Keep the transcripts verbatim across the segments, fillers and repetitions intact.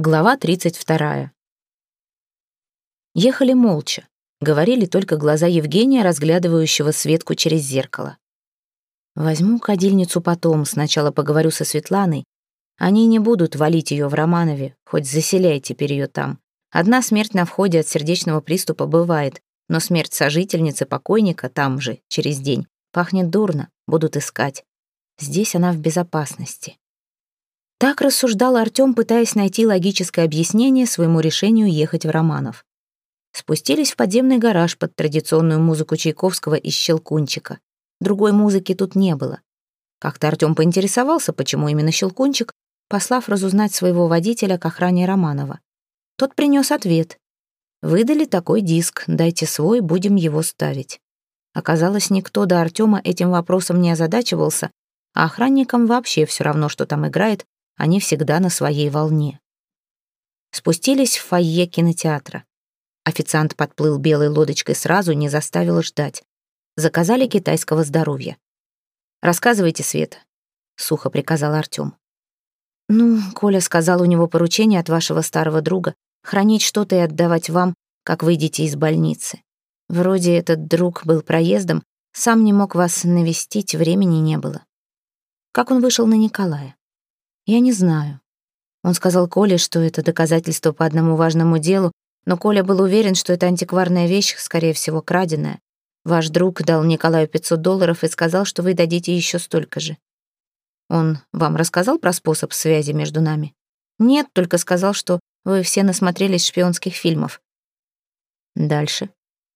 Глава тридцать вторая. Ехали молча. Говорили только глаза Евгения, разглядывающего Светку через зеркало. «Возьму кадильницу потом, сначала поговорю со Светланой. Они не будут валить ее в Романове, хоть заселяй теперь ее там. Одна смерть на входе от сердечного приступа бывает, но смерть сожительницы покойника там же, через день, пахнет дурно, будут искать. Здесь она в безопасности». Так рассуждал Артём, пытаясь найти логическое объяснение своему решению ехать в Романов. Спустились в подземный гараж под традиционную музыку Чайковского из «Щелкунчика». Другой музыки тут не было. Как-то Артём поинтересовался, почему именно «Щелкунчик», послав разузнать своего водителя к охране Романова. Тот принес ответ. «Выдали такой диск, дайте свой, будем его ставить». Оказалось, никто до Артёма этим вопросом не озадачивался, а охранникам вообще все равно, что там играет, они всегда на своей волне. Спустились в фойе кинотеатра. Официант подплыл белой лодочкой сразу, не заставил ждать. Заказали китайского здоровья. «Рассказывайте, Света», — сухо приказал Артём. «Ну, Коля сказал, у него поручение от вашего старого друга хранить что-то и отдавать вам, как выйдете из больницы. Вроде этот друг был проездом, сам не мог вас навестить, времени не было». Как он вышел на Николая? «Я не знаю. Он сказал Коле, что это доказательство по одному важному делу, но Коля был уверен, что это антикварная вещь, скорее всего, краденая. Ваш друг дал Николаю пятьсот долларов и сказал, что вы дадите еще столько же. Он вам рассказал про способ связи между нами? Нет, только сказал, что вы все насмотрелись шпионских фильмов. Дальше?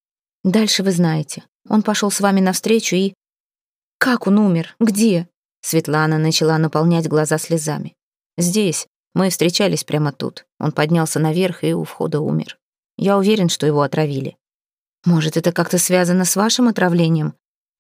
Дальше вы знаете. Он пошел с вами навстречу и... Как он умер? Где?» Светлана начала наполнять глаза слезами. «Здесь. Мы встречались прямо тут. Он поднялся наверх и у входа умер. Я уверен, что его отравили». «Может, это как-то связано с вашим отравлением?»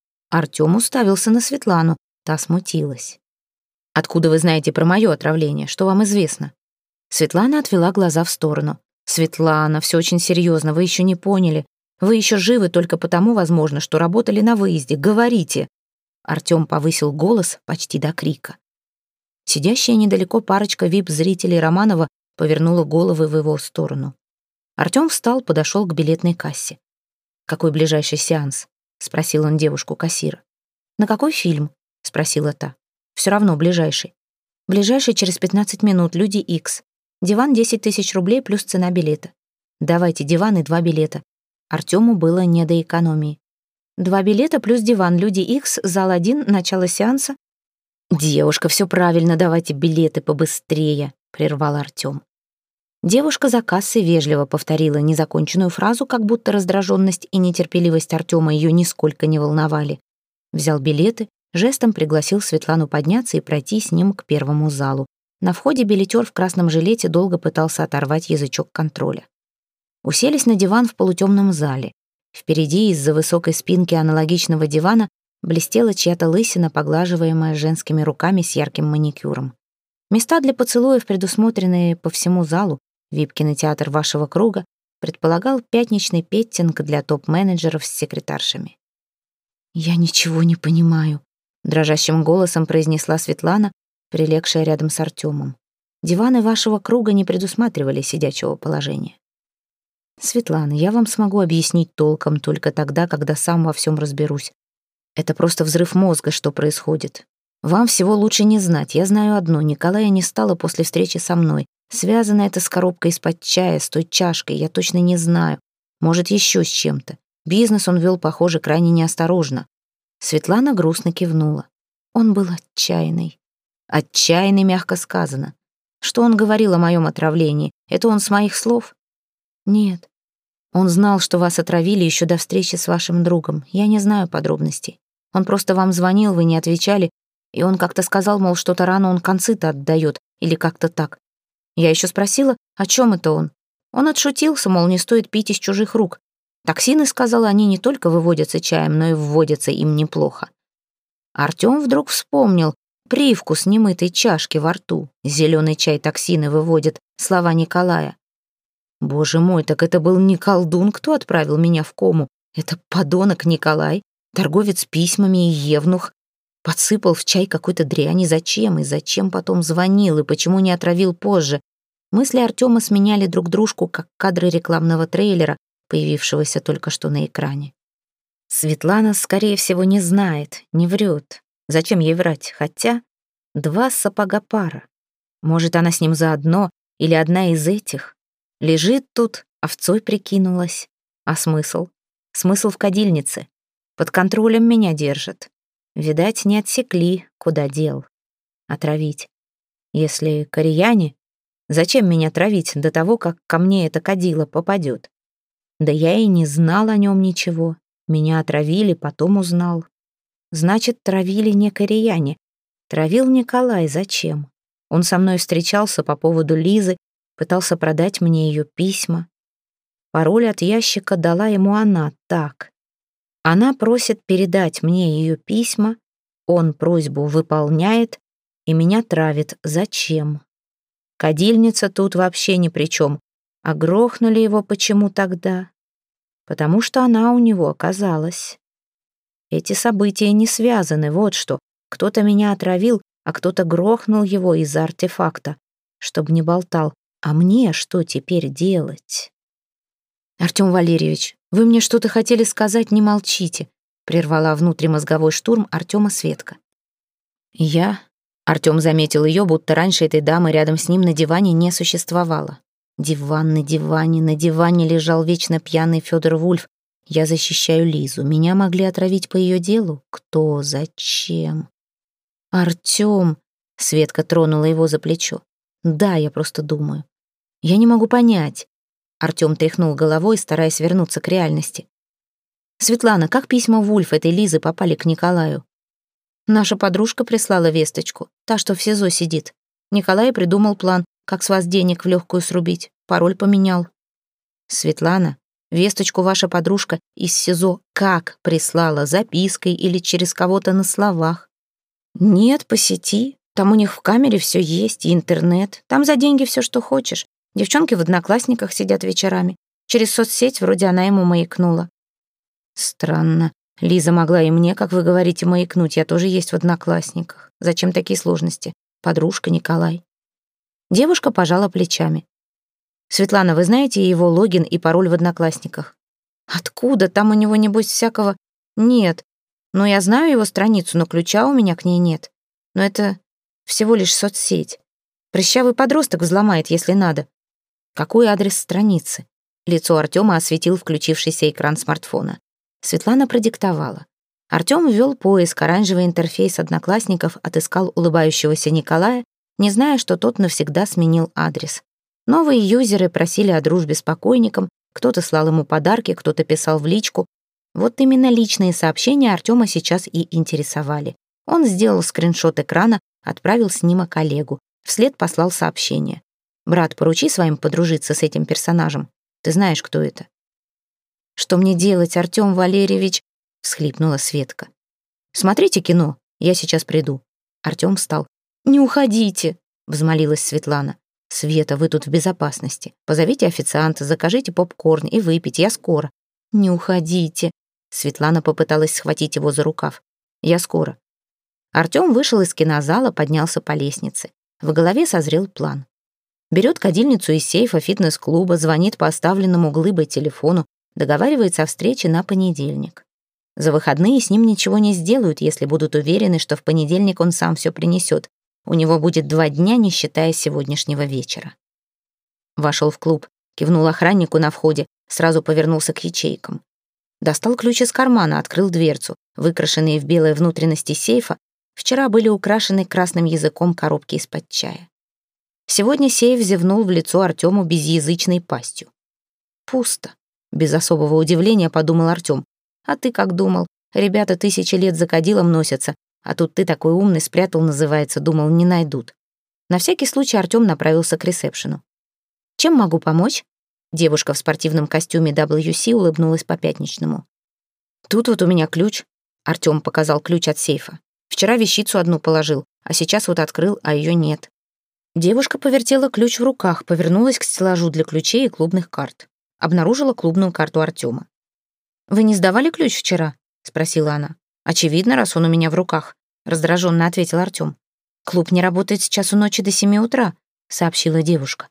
Артём уставился на Светлану. Та смутилась. «Откуда вы знаете про мое отравление? Что вам известно?» Светлана отвела глаза в сторону. «Светлана, все очень серьезно, вы еще не поняли. Вы еще живы только потому, возможно, что работали на выезде. Говорите!» Артём повысил голос почти до крика. Сидящая недалеко парочка вип-зрителей Романова повернула головы в его сторону. Артём встал, подошел к билетной кассе. «Какой ближайший сеанс?» — спросил он девушку-кассира. «На какой фильм?» — спросила та. «Все равно ближайший». «Ближайший через пятнадцать минут, Люди Икс. Диван десять тысяч рублей плюс цена билета». «Давайте диван и два билета». Артёму было не до экономии. «Два билета плюс диван, Люди Икс, зал один, начало сеанса». «Девушка, все правильно, давайте билеты побыстрее», — прервал Артём. Девушка за кассой вежливо повторила незаконченную фразу, как будто раздраженность и нетерпеливость Артёма ее нисколько не волновали. Взял билеты, жестом пригласил Светлану подняться и пройти с ним к первому залу. На входе билетер в красном жилете долго пытался оторвать язычок контроля. Уселись на диван в полутемном зале. Впереди из-за высокой спинки аналогичного дивана блестела чья-то лысина, поглаживаемая женскими руками с ярким маникюром. Места для поцелуев, предусмотренные по всему залу, вип-кинотеатр вашего круга, предполагал пятничный петтинг для топ-менеджеров с секретаршами. «Я ничего не понимаю», — дрожащим голосом произнесла Светлана, прилегшая рядом с Артёмом. «Диваны вашего круга не предусматривали сидячего положения». «Светлана, я вам смогу объяснить толком только тогда, когда сам во всем разберусь. Это просто взрыв мозга, что происходит. Вам всего лучше не знать. Я знаю одно. Николая не стало после встречи со мной. Связано это с коробкой из-под чая, с той чашкой. Я точно не знаю. Может, еще с чем-то. Бизнес он вел, похоже, крайне неосторожно». Светлана грустно кивнула. Он был отчаянный. Отчаянный, мягко сказано. Что он говорил о моем отравлении? Это он с моих слов? Нет. Он знал, что вас отравили еще до встречи с вашим другом. Я не знаю подробностей. Он просто вам звонил, вы не отвечали, и он как-то сказал, мол, что-то рано он концы-то отдает, или как-то так. Я еще спросила, о чем это он. Он отшутился, мол, не стоит пить из чужих рук. Токсины, сказал, они не только выводятся чаем, но и вводятся им неплохо. Артём вдруг вспомнил привкус немытой чашки во рту. Зеленый чай токсины выводит, слова Николая. Боже мой, так это был не колдун, кто отправил меня в кому. Это подонок Николай, торговец письмами и евнух. Подсыпал в чай какой-то дряни. Зачем? И зачем потом звонил? И почему не отравил позже? Мысли Артема сменяли друг дружку, как кадры рекламного трейлера, появившегося только что на экране. Светлана, скорее всего, не знает, не врет. Зачем ей врать? Хотя два сапога пара. Может, она с ним заодно, или одна из этих. Лежит тут, овцой прикинулась. А смысл? Смысл в кадильнице. Под контролем меня держат. Видать, не отсекли, куда дел. Отравить. Если кореяне, зачем меня травить до того, как ко мне это кадило попадет? Да я и не знал о нем ничего. Меня отравили, потом узнал. Значит, травили не кореяне. Травил Николай, зачем? Он со мной встречался по поводу Лизы, пытался продать мне ее письма. Пароль от ящика дала ему она, так. Она просит передать мне ее письма, он просьбу выполняет и меня травит. Зачем? Кадильница тут вообще ни при чем. А грохнули его почему тогда? Потому что она у него оказалась. Эти события не связаны, вот что. Кто-то меня отравил, а кто-то грохнул его из-за артефакта, чтобы не болтал. А мне что теперь делать? «Артем Валерьевич, вы мне что-то хотели сказать, не молчите», прервала внутримозговой штурм Артема Светка. «Я...» Артем заметил ее, будто раньше этой дамы рядом с ним на диване не существовало. Диван на диване, на диване лежал вечно пьяный Федор Вульф. Я защищаю Лизу. Меня могли отравить по ее делу? Кто? Зачем? «Артем...» — Светка тронула его за плечо. «Да, я просто думаю. Я не могу понять». Артем тряхнул головой, стараясь вернуться к реальности. «Светлана, как письма Вульф этой Лизы попали к Николаю?» «Наша подружка прислала весточку, та, что в СИЗО сидит. Николай придумал план, как с вас денег в легкую срубить. Пароль поменял». «Светлана, весточку ваша подружка из СИЗО как прислала? Запиской или через кого-то на словах?» «Нет, по сети. Там у них в камере все есть, и интернет. Там за деньги все, что хочешь. Девчонки в Одноклассниках сидят вечерами. Через соцсеть вроде она ему маякнула». «Странно. Лиза могла и мне, как вы говорите, маякнуть. Я тоже есть в Одноклассниках. Зачем такие сложности? Подружка, Николай». Девушка пожала плечами. «Светлана, вы знаете его логин и пароль в Одноклассниках?» «Откуда? Там у него, небось, всякого...» «Нет. Ну, я знаю его страницу, но ключа у меня к ней нет. Но это всего лишь соцсеть. Прыщавый подросток взломает, если надо». «Какой адрес страницы?» Лицо Артема осветил включившийся экран смартфона. Светлана продиктовала. Артем ввел поиск, оранжевый интерфейс Одноклассников отыскал улыбающегося Николая, не зная, что тот навсегда сменил адрес. Новые юзеры просили о дружбе с покойником, кто-то слал ему подарки, кто-то писал в личку. Вот именно личные сообщения Артема сейчас и интересовали. Он сделал скриншот экрана, отправил снимок коллегу, вслед послал сообщение. «Брат, поручи своим подружиться с этим персонажем. Ты знаешь, кто это». «Что мне делать, Артем Валерьевич?» — всхлипнула Светка. «Смотрите кино, я сейчас приду». Артем встал. «Не уходите», — взмолилась Светлана. «Света, вы тут в безопасности. Позовите официанта, закажите попкорн и выпить, я скоро». «Не уходите». Светлана попыталась схватить его за рукав. «Я скоро». Артем вышел из кинозала, поднялся по лестнице. В голове созрел план. Берет кадильницу из сейфа фитнес-клуба, звонит по оставленному Глыбой телефону, договаривается о встрече на понедельник. За выходные с ним ничего не сделают, если будут уверены, что в понедельник он сам все принесет. У него будет два дня, не считая сегодняшнего вечера. Вошел в клуб, кивнул охраннику на входе, сразу повернулся к ячейкам. Достал ключ из кармана, открыл дверцу. Выкрашенные в белые внутренности сейфа вчера были украшены красным языком коробки из-под чая. Сегодня сейф зевнул в лицо Артему безязычной пастью. «Пусто», — без особого удивления подумал Артем. «А ты как думал? Ребята тысячи лет за кадилом носятся, а тут ты такой умный, спрятал, называется, думал, не найдут». На всякий случай Артем направился к ресепшену. «Чем могу помочь?» Девушка в спортивном костюме дабл ю си улыбнулась по-пятничному. «Тут вот у меня ключ», — Артем показал ключ от сейфа. «Вчера вещицу одну положил, а сейчас вот открыл, а ее нет». Девушка повертела ключ в руках, повернулась к стеллажу для ключей и клубных карт. Обнаружила клубную карту Артема. «Вы не сдавали ключ вчера?» — спросила она. «Очевидно, раз он у меня в руках», — раздраженно ответил Артем. «Клуб не работает с часу ночи до семи утра», — сообщила девушка.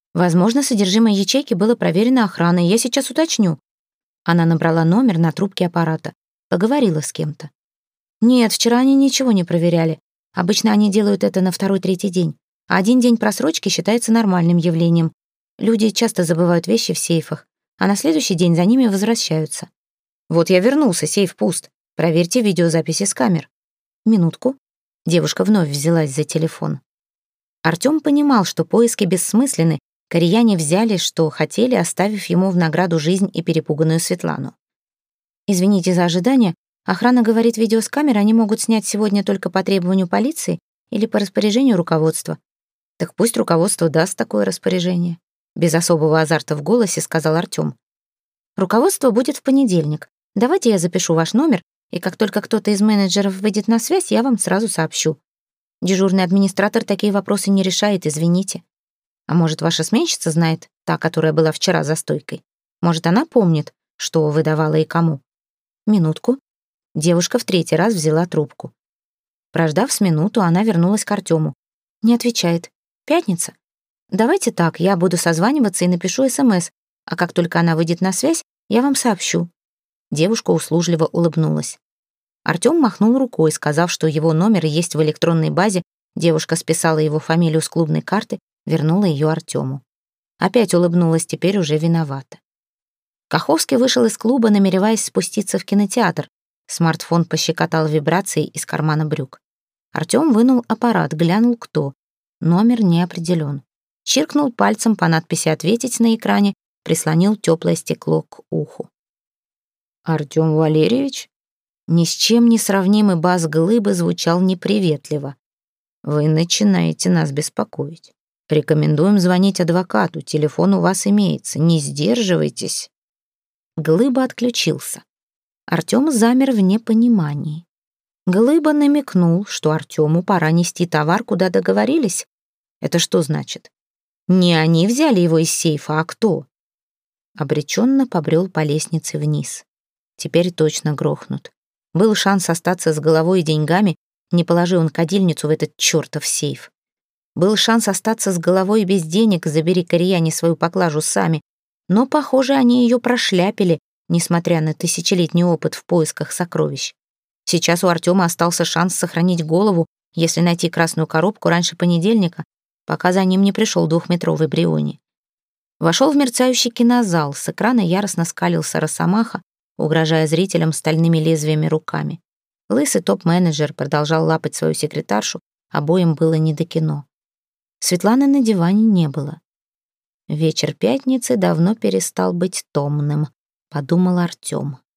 Возможно, содержимое ячейки было проверено охраной. Я сейчас уточню. Она набрала номер на трубке аппарата. Поговорила с кем-то. Нет, вчера они ничего не проверяли. Обычно они делают это на второй-третий день. А один день просрочки считается нормальным явлением. Люди часто забывают вещи в сейфах, а на следующий день за ними возвращаются. Вот я вернулся, сейф пуст. Проверьте видеозаписи с камер. Минутку. Девушка вновь взялась за телефон. Артём понимал, что поиски бессмысленны. Кореяне взяли, что хотели, оставив ему в награду жизнь и перепуганную Светлану. Извините за ожидание. Охрана говорит, видео с камер они могут снять сегодня только по требованию полиции или по распоряжению руководства. Так пусть руководство даст такое распоряжение. Без особого азарта в голосе сказал Артём. Руководство будет в понедельник. Давайте я запишу ваш номер, и как только кто-то из менеджеров выйдет на связь, я вам сразу сообщу. Дежурный администратор такие вопросы не решает, извините. А может, ваша сменщица знает, та, которая была вчера за стойкой? Может, она помнит, что выдавала и кому? Минутку. Девушка в третий раз взяла трубку. Прождав с минуту, она вернулась к Артёму. Не отвечает. Пятница. Давайте так, я буду созваниваться и напишу СМС, а как только она выйдет на связь, я вам сообщу. Девушка услужливо улыбнулась. Артём махнул рукой, сказав, что его номер есть в электронной базе. Девушка списала его фамилию с клубной карты, вернула её Артёму. Опять улыбнулась, теперь уже виновата. Каховский вышел из клуба, намереваясь спуститься в кинотеатр. Смартфон пощекотал вибрацией из кармана брюк. Артём вынул аппарат, глянул кто. Номер не определён. Чиркнул пальцем по надписи «Ответить» на экране, прислонил тёплое стекло к уху. «Артём Валерьевич?» Ни с чем не сравнимый бас Глыбы звучал неприветливо. «Вы начинаете нас беспокоить. Рекомендуем звонить адвокату, телефон у вас имеется, не сдерживайтесь». Глыба отключился. Артём замер в непонимании. Глыба намекнул, что Артёму пора нести товар, куда договорились. Это что значит? Не они взяли его из сейфа, а кто? Обреченно побрел по лестнице вниз. Теперь точно грохнут. Был шанс остаться с головой и деньгами, не положи он кадильницу в этот чертов сейф. Был шанс остаться с головой и без денег, забери кореяне свою поклажу сами. Но, похоже, они ее прошляпили, несмотря на тысячелетний опыт в поисках сокровищ. Сейчас у Артема остался шанс сохранить голову, если найти красную коробку раньше понедельника, пока за ним не пришел двухметровый Бриони. Вошел в мерцающий кинозал, с экрана яростно скалился Росомаха, угрожая зрителям стальными лезвиями руками. Лысый топ-менеджер продолжал лапать свою секретаршу, обоим было не до кино. Светланы на диване не было. Вечер пятницы давно перестал быть томным, подумал Артем.